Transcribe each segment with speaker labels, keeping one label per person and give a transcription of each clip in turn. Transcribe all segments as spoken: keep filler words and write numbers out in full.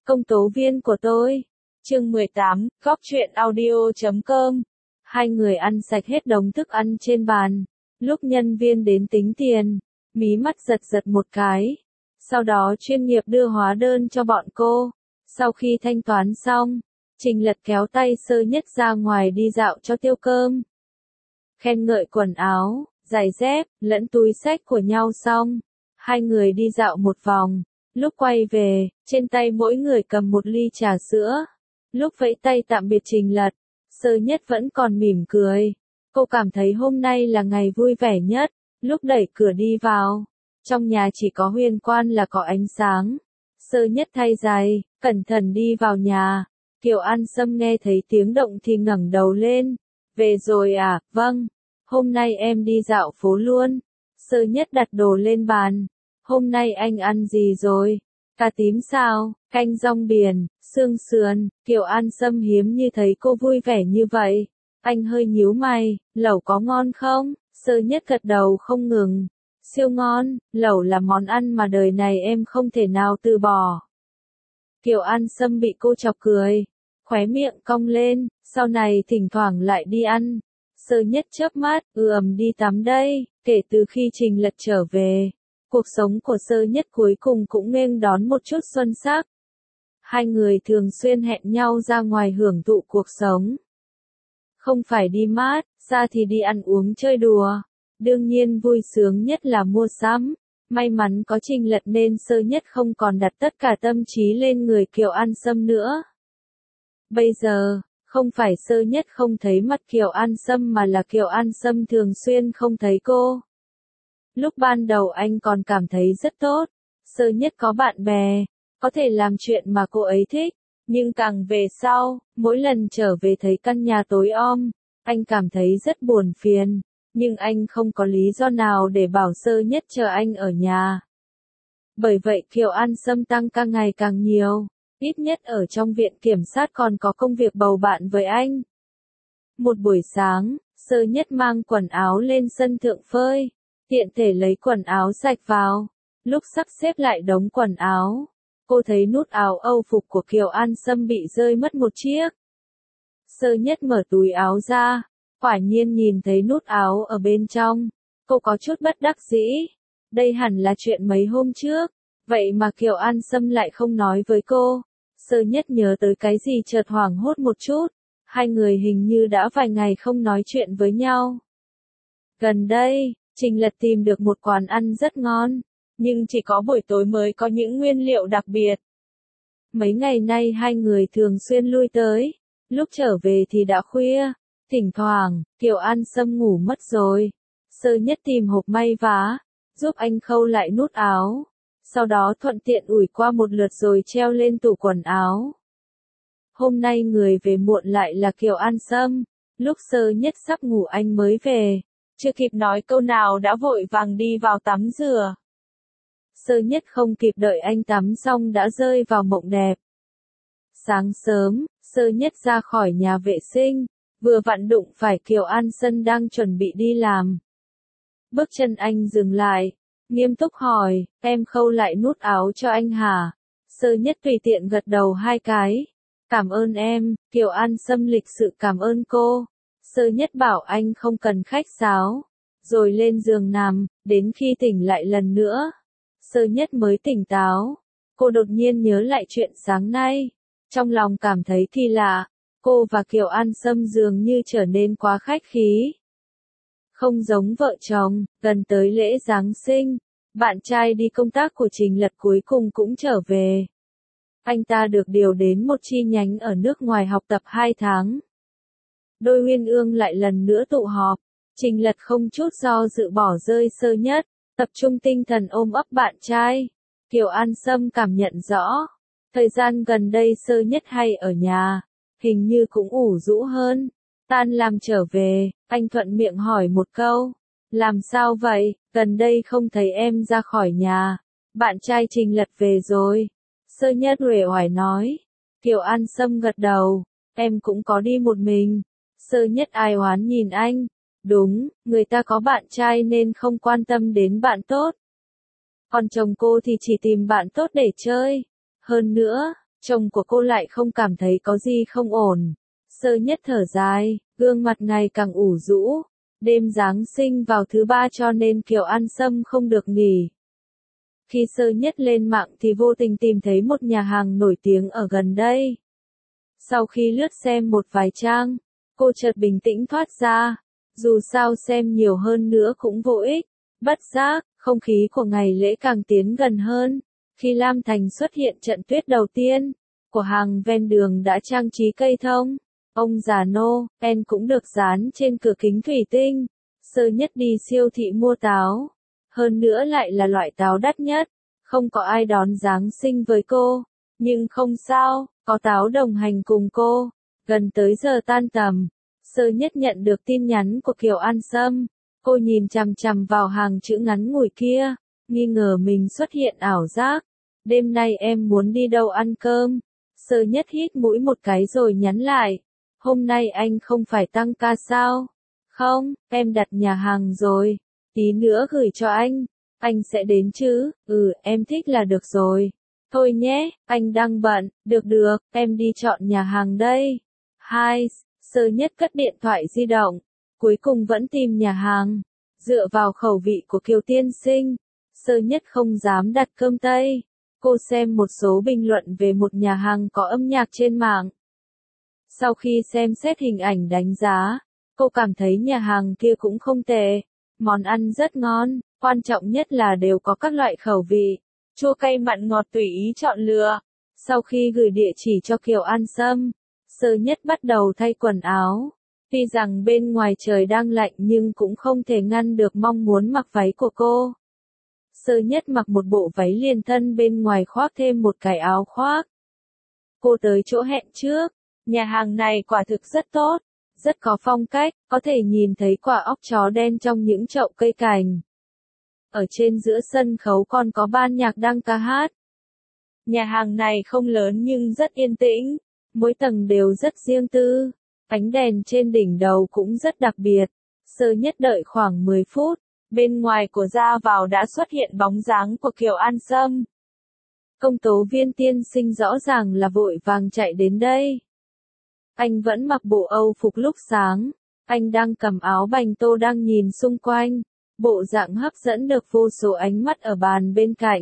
Speaker 1: công tố viên của tôi. Chương mười tám, góc truyện audio chấm com. Hai người ăn sạch hết đống thức ăn trên bàn. Lúc nhân viên đến tính tiền, mí mắt giật giật một cái. Sau đó chuyên nghiệp đưa hóa đơn cho bọn cô. Sau khi thanh toán xong, Trình Lật kéo tay Sơ Nhất ra ngoài đi dạo cho tiêu cơm. Khen ngợi quần áo, giày dép, lẫn túi xách của nhau xong. Hai người đi dạo một vòng. Lúc quay về, trên tay mỗi người cầm một ly trà sữa. Lúc vẫy tay tạm biệt Trình Lật, Sơ Nhất vẫn còn mỉm cười. Cô cảm thấy hôm nay là ngày vui vẻ nhất. Lúc đẩy cửa đi vào, trong nhà chỉ có Huyền Quan là có ánh sáng. Sơ Nhất thay giày, cẩn thận đi vào nhà. Kiều An Sâm nghe thấy tiếng động thì ngẩng đầu lên. Về rồi à? Vâng. Hôm nay em đi dạo phố luôn. Sơ Nhất đặt đồ lên bàn. Hôm nay anh ăn gì rồi? Cà tím sao? Canh rong biển, xương sườn. Kiều An Sâm hiếm như thấy cô vui vẻ như vậy. Anh hơi nhíu mày, lẩu có ngon không? Sơ Nhất gật đầu không ngừng. Siêu ngon, lẩu là món ăn mà đời này em không thể nào từ bỏ. Kiều An Sâm bị cô chọc cười, khóe miệng cong lên, sau này thỉnh thoảng lại đi ăn. Sơ Nhất chớp mắt, ừm đi tắm đây. Kể từ khi Trình Lật trở về, cuộc sống của Sơ Nhất cuối cùng cũng nghênh đón một chút xuân sắc. Hai người thường xuyên hẹn nhau ra ngoài hưởng thụ cuộc sống. Không phải đi mát, xa thì đi ăn uống chơi đùa. Đương nhiên vui sướng nhất là mua sắm. May mắn có Trình Lật nên Sơ Nhất không còn đặt tất cả tâm trí lên người Kiều An Sâm nữa. Bây giờ, không phải Sơ Nhất không thấy mặt Kiều An Sâm mà là Kiều An Sâm thường xuyên không thấy cô. Lúc ban đầu anh còn cảm thấy rất tốt. Sơ Nhất có bạn bè, có thể làm chuyện mà cô ấy thích. Nhưng càng về sau, mỗi lần trở về thấy căn nhà tối om, anh cảm thấy rất buồn phiền. Nhưng anh không có lý do nào để bảo Sơ Nhất chờ anh ở nhà. Bởi vậy Kiều An Sâm tăng ca ngày càng nhiều. Ít nhất ở trong viện kiểm sát còn có công việc bầu bạn với anh. Một buổi sáng, Sơ Nhất mang quần áo lên sân thượng phơi. Tiện thể lấy quần áo sạch vào. Lúc sắp xếp lại đống quần áo, cô thấy nút áo Âu phục của Kiều An Sâm bị rơi mất một chiếc. Sơ Nhất mở túi áo ra, quả nhiên nhìn thấy nút áo ở bên trong. Cô có chút bất đắc dĩ. Đây hẳn là chuyện mấy hôm trước. Vậy mà Kiều An Sâm lại không nói với cô. Sơ Nhất nhớ tới cái gì chợt hoảng hốt một chút. Hai người hình như đã vài ngày không nói chuyện với nhau. Gần đây, Trình Lật tìm được một quán ăn rất ngon. Nhưng chỉ có buổi tối mới có những nguyên liệu đặc biệt. Mấy ngày nay hai người thường xuyên lui tới. Lúc trở về thì đã khuya. Thỉnh thoảng, Kiều An Sâm ngủ mất rồi. Sơ Nhất tìm hộp may vá, giúp anh khâu lại nút áo. Sau đó thuận tiện ủi qua một lượt rồi treo lên tủ quần áo. Hôm nay người về muộn lại là Kiều An Sâm. Lúc Sơ Nhất sắp ngủ anh mới về. Chưa kịp nói câu nào đã vội vàng đi vào tắm rửa. Sơ Nhất không kịp đợi anh tắm xong đã rơi vào mộng đẹp. Sáng sớm, Sơ Nhất ra khỏi nhà vệ sinh, vừa vặn đụng phải Kiều An Sâm đang chuẩn bị đi làm. Bước chân anh dừng lại, nghiêm túc hỏi, em khâu lại nút áo cho anh hả? Sơ Nhất tùy tiện gật đầu hai cái. Cảm ơn em. Kiều An Sâm lịch sự cảm ơn cô. Sơ Nhất bảo anh không cần khách sáo, rồi lên giường nằm, đến khi tỉnh lại lần nữa. Sơ Nhất mới tỉnh táo. Cô đột nhiên nhớ lại chuyện sáng nay. Trong lòng cảm thấy kỳ lạ. Cô và Kiều An Sâm dường như trở nên quá khách khí. Không giống vợ chồng. Gần tới lễ Giáng sinh, bạn trai đi công tác của Trình Lật cuối cùng cũng trở về. Anh ta được điều đến một chi nhánh ở nước ngoài học tập hai tháng. Đôi uyên ương lại lần nữa tụ họp. Trình Lật không chút do dự bỏ rơi Sơ Nhất, tập trung tinh thần ôm ấp bạn trai. Kiều An Sâm cảm nhận rõ. Thời gian gần đây Sơ Nhất hay ở nhà, hình như cũng ủ rũ hơn. Tan làm trở về, anh thuận miệng hỏi một câu. Làm sao vậy, gần đây không thấy em ra khỏi nhà. Bạn trai Trình Lật về rồi. Sơ Nhất uể oải nói. Kiều An Sâm gật đầu. Em cũng có đi một mình. Sơ Nhất ai oán nhìn anh. Đúng, người ta có bạn trai nên không quan tâm đến bạn tốt. Còn chồng cô thì chỉ tìm bạn tốt để chơi. Hơn nữa, Chồng của cô lại không cảm thấy có gì không ổn. Sơ Nhất thở dài, gương mặt ngày càng ủ rũ. Đêm Giáng sinh vào thứ ba cho nên Kiều An Sâm không được nghỉ. Khi Sơ Nhất lên mạng thì vô tình tìm thấy một nhà hàng nổi tiếng ở gần đây. Sau khi lướt xem một vài trang, cô chợt bình tĩnh thoát ra. Dù sao xem nhiều hơn nữa cũng vô ích. Bất giác, không khí của ngày lễ càng tiến gần hơn. Khi Lam Thành xuất hiện trận tuyết đầu tiên, của hàng ven đường đã trang trí cây thông. Ông già Noel cũng được dán trên cửa kính thủy tinh. Sơ Nhất đi siêu thị mua táo. Hơn nữa lại là loại táo đắt nhất. Không có ai đón Giáng sinh với cô. Nhưng không sao, có táo đồng hành cùng cô. Gần tới giờ tan tầm, Sơ Nhất nhận được tin nhắn của Kiều An Sâm. Cô nhìn chằm chằm vào hàng chữ ngắn ngủi kia, nghi ngờ mình xuất hiện ảo giác. Đêm nay em muốn đi đâu ăn cơm? Sơ Nhất hít mũi một cái rồi nhắn lại. Hôm nay anh không phải tăng ca sao? Không, em đặt nhà hàng rồi. Tí nữa gửi cho anh. Anh sẽ đến chứ? Ừ, em thích là được rồi. Thôi nhé, anh đang bận. Được được, em đi chọn nhà hàng đây. Hai, Sơ Nhất cất điện thoại di động. Cuối cùng vẫn tìm nhà hàng. Dựa vào khẩu vị của Kiều tiên sinh, Sơ Nhất không dám đặt cơm Tây. Cô xem một số bình luận về một nhà hàng có âm nhạc trên mạng. Sau khi xem xét hình ảnh đánh giá, cô cảm thấy nhà hàng kia cũng không tệ. Món ăn rất ngon, quan trọng nhất là đều có các loại khẩu vị. Chua cay mặn ngọt tùy ý chọn lựa. Sau khi gửi địa chỉ cho Kiều An Sâm, Sơ Nhất bắt đầu thay quần áo. Tuy rằng bên ngoài trời đang lạnh nhưng cũng không thể ngăn được mong muốn mặc váy của cô. Sơ Nhất mặc một bộ váy liền thân bên ngoài khoác thêm một cái áo khoác. Cô tới chỗ hẹn trước. Nhà hàng này quả thực rất tốt, rất có phong cách, có thể nhìn thấy quả óc chó đen trong những chậu cây cảnh. Ở trên giữa sân khấu còn có ban nhạc đang ca hát. Nhà hàng này không lớn nhưng rất yên tĩnh, mỗi tầng đều rất riêng tư. Ánh đèn trên đỉnh đầu cũng rất đặc biệt. Sơ Nhất đợi khoảng mười phút, bên ngoài của ra vào đã xuất hiện bóng dáng của Kiều An Sâm. Công tố viên tiên sinh rõ ràng là vội vàng chạy đến đây. Anh vẫn mặc bộ Âu phục lúc sáng. Anh đang cầm áo bành tô đang nhìn xung quanh. Bộ dạng hấp dẫn được vô số ánh mắt ở bàn bên cạnh.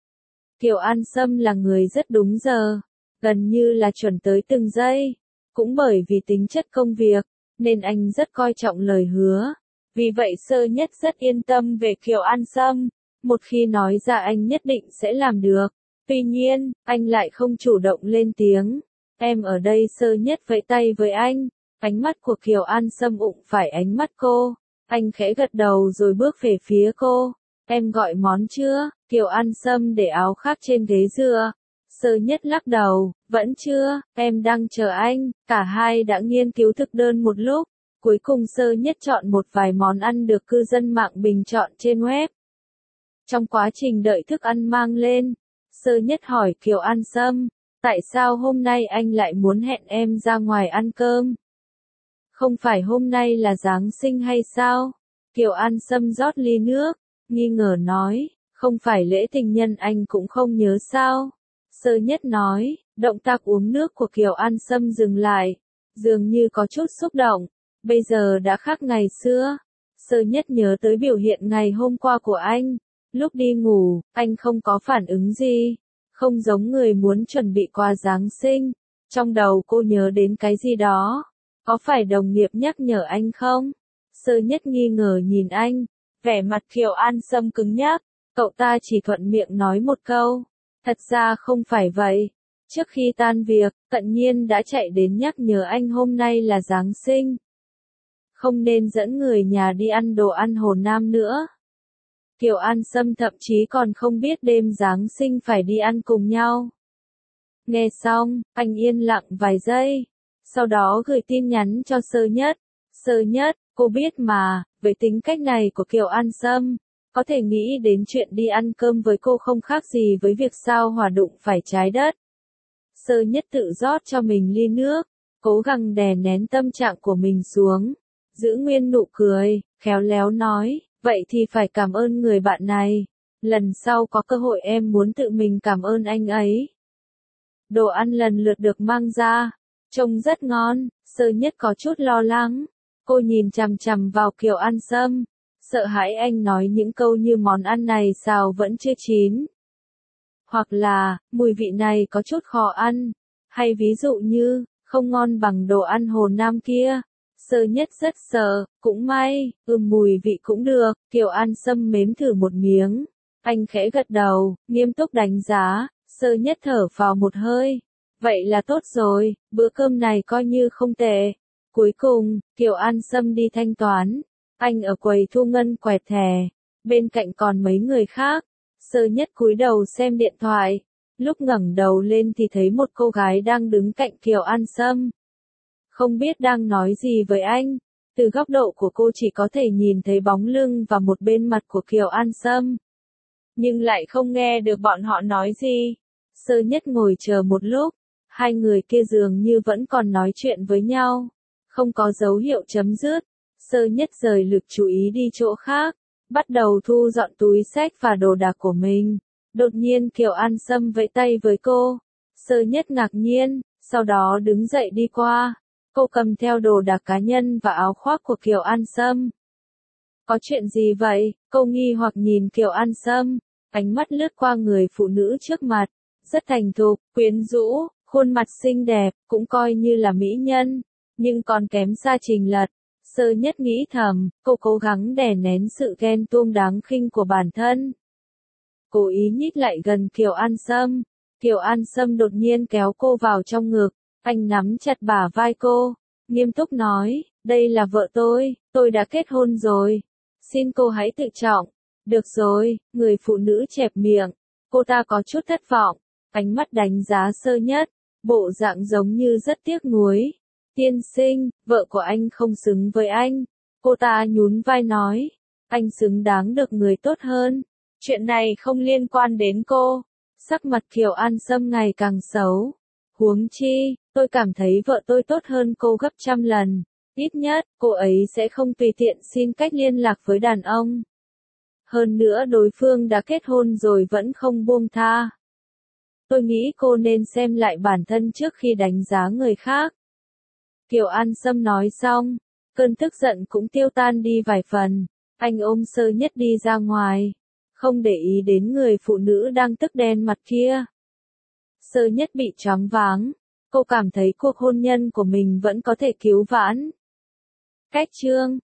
Speaker 1: Kiều An Sâm là người rất đúng giờ, gần như là chuẩn tới từng giây. Cũng bởi vì tính chất công việc, nên anh rất coi trọng lời hứa. Vì vậy Sơ Nhất rất yên tâm về Kiều An Sâm. Một khi nói ra anh nhất định sẽ làm được. Tuy nhiên, anh lại không chủ động lên tiếng. Em ở đây. Sơ Nhất vẫy tay với anh. Ánh mắt của Kiều An Sâm ụng phải ánh mắt cô. Anh khẽ gật đầu rồi bước về phía cô. Em gọi món chưa? Kiều An Sâm để áo khác trên ghế dựa. Sơ Nhất lắc đầu, vẫn chưa, em đang chờ anh. Cả hai đã nghiên cứu thực đơn một lúc. Cuối cùng Sơ Nhất chọn một vài món ăn được cư dân mạng bình chọn trên web. Trong quá trình đợi thức ăn mang lên, Sơ Nhất hỏi Kiều An Sâm, tại sao hôm nay anh lại muốn hẹn em ra ngoài ăn cơm? Không phải hôm nay là Giáng sinh hay sao? Kiều An Sâm rót ly nước, nghi ngờ nói, không phải lễ tình nhân anh cũng không nhớ sao? Sơ Nhất nói, động tác uống nước của Kiều An Sâm dừng lại, dường như có chút xúc động, bây giờ đã khác ngày xưa. Sơ Nhất nhớ tới biểu hiện ngày hôm qua của anh, lúc đi ngủ, anh không có phản ứng gì, không giống người muốn chuẩn bị quà Giáng sinh. Trong đầu cô nhớ đến cái gì đó, có phải đồng nghiệp nhắc nhở anh không? Sơ Nhất nghi ngờ nhìn anh, vẻ mặt Kiều An Sâm cứng nhắc, cậu ta chỉ thuận miệng nói một câu. Thật ra không phải vậy. Trước khi tan việc, Cận Nhiên đã chạy đến nhắc nhở anh hôm nay là Giáng sinh. Không nên dẫn người nhà đi ăn đồ ăn Hồ Nam nữa. Kiều An Sâm thậm chí còn không biết đêm Giáng sinh phải đi ăn cùng nhau. Nghe xong, anh yên lặng vài giây. Sau đó gửi tin nhắn cho Sơ Nhất. Sơ Nhất, cô biết mà, với tính cách này của Kiều An Sâm, có thể nghĩ đến chuyện đi ăn cơm với cô không khác gì với việc sao hỏa đụng phải trái đất. Sơ Nhất tự rót cho mình ly nước, cố gắng đè nén tâm trạng của mình xuống, giữ nguyên nụ cười, khéo léo nói, vậy thì phải cảm ơn người bạn này. Lần sau có cơ hội em muốn tự mình cảm ơn anh ấy. Đồ ăn lần lượt được mang ra, trông rất ngon, Sơ Nhất có chút lo lắng. Cô nhìn chằm chằm vào Kiều An Sâm, sợ hãi anh nói những câu như món ăn này xào vẫn chưa chín. Hoặc là, mùi vị này có chút khó ăn. Hay ví dụ như, không ngon bằng đồ ăn Hồ Nam kia. Sơ Nhất rất sợ, cũng may, ừm mùi vị cũng được, Kiều An Sâm nếm thử một miếng. Anh khẽ gật đầu, nghiêm túc đánh giá, Sơ Nhất thở vào một hơi. Vậy là tốt rồi, bữa cơm này coi như không tệ. Cuối cùng, Kiều An Sâm đi thanh toán. Anh ở quầy thu ngân quẹt thẻ. Bên cạnh còn mấy người khác. Sơ Nhất cúi đầu xem điện thoại. Lúc ngẩng đầu lên thì thấy một cô gái đang đứng cạnh Kiều An Sâm. Không biết đang nói gì với anh. Từ góc độ của cô chỉ có thể nhìn thấy bóng lưng và một bên mặt của Kiều An Sâm. Nhưng lại không nghe được bọn họ nói gì. Sơ Nhất ngồi chờ một lúc. Hai người kia dường như vẫn còn nói chuyện với nhau. Không có dấu hiệu chấm dứt. Sơ Nhất rời lực chú ý đi chỗ khác. Bắt đầu thu dọn túi xách và đồ đạc của mình. Đột nhiên Kiều An Sâm vẫy tay với cô. Sơ Nhất ngạc nhiên, sau đó đứng dậy đi qua. Cô cầm theo đồ đạc cá nhân và áo khoác của Kiều An Sâm. Có chuyện gì vậy? Cô nghi hoặc nhìn Kiều An Sâm. Ánh mắt lướt qua người phụ nữ trước mặt. Rất thành thục, quyến rũ, khuôn mặt xinh đẹp, cũng coi như là mỹ nhân. Nhưng còn kém xa Trình Lật. Sơ Nhất nghĩ thầm, cô cố gắng đè nén sự ghen tuông đáng khinh của bản thân. Cố ý nhích lại gần Kiều An Sâm. Kiều An Sâm đột nhiên kéo cô vào trong ngực. Anh nắm chặt bả vai cô. Nghiêm túc nói, đây là vợ tôi, tôi đã kết hôn rồi. Xin cô hãy tự trọng. Được rồi, người phụ nữ chẹp miệng. Cô ta có chút thất vọng. Ánh mắt đánh giá Sơ Nhất. Bộ dạng giống như rất tiếc nuối. Tiên sinh, vợ của anh không xứng với anh. Cô ta nhún vai nói. Anh xứng đáng được người tốt hơn. Chuyện này không liên quan đến cô. Sắc mặt Kiều An Sâm ngày càng xấu. Huống chi, tôi cảm thấy vợ tôi tốt hơn cô gấp trăm lần. Ít nhất, cô ấy sẽ không tùy tiện xin cách liên lạc với đàn ông. Hơn nữa đối phương đã kết hôn rồi vẫn không buông tha. Tôi nghĩ cô nên xem lại bản thân trước khi đánh giá người khác. Kiều An Sâm nói xong, cơn tức giận cũng tiêu tan đi vài phần. Anh ôm Sơ Nhất đi ra ngoài. Không để ý đến người phụ nữ đang tức đen mặt kia. Sơ Nhất bị choáng váng. Cô cảm thấy cuộc hôn nhân của mình vẫn có thể cứu vãn. Cách chương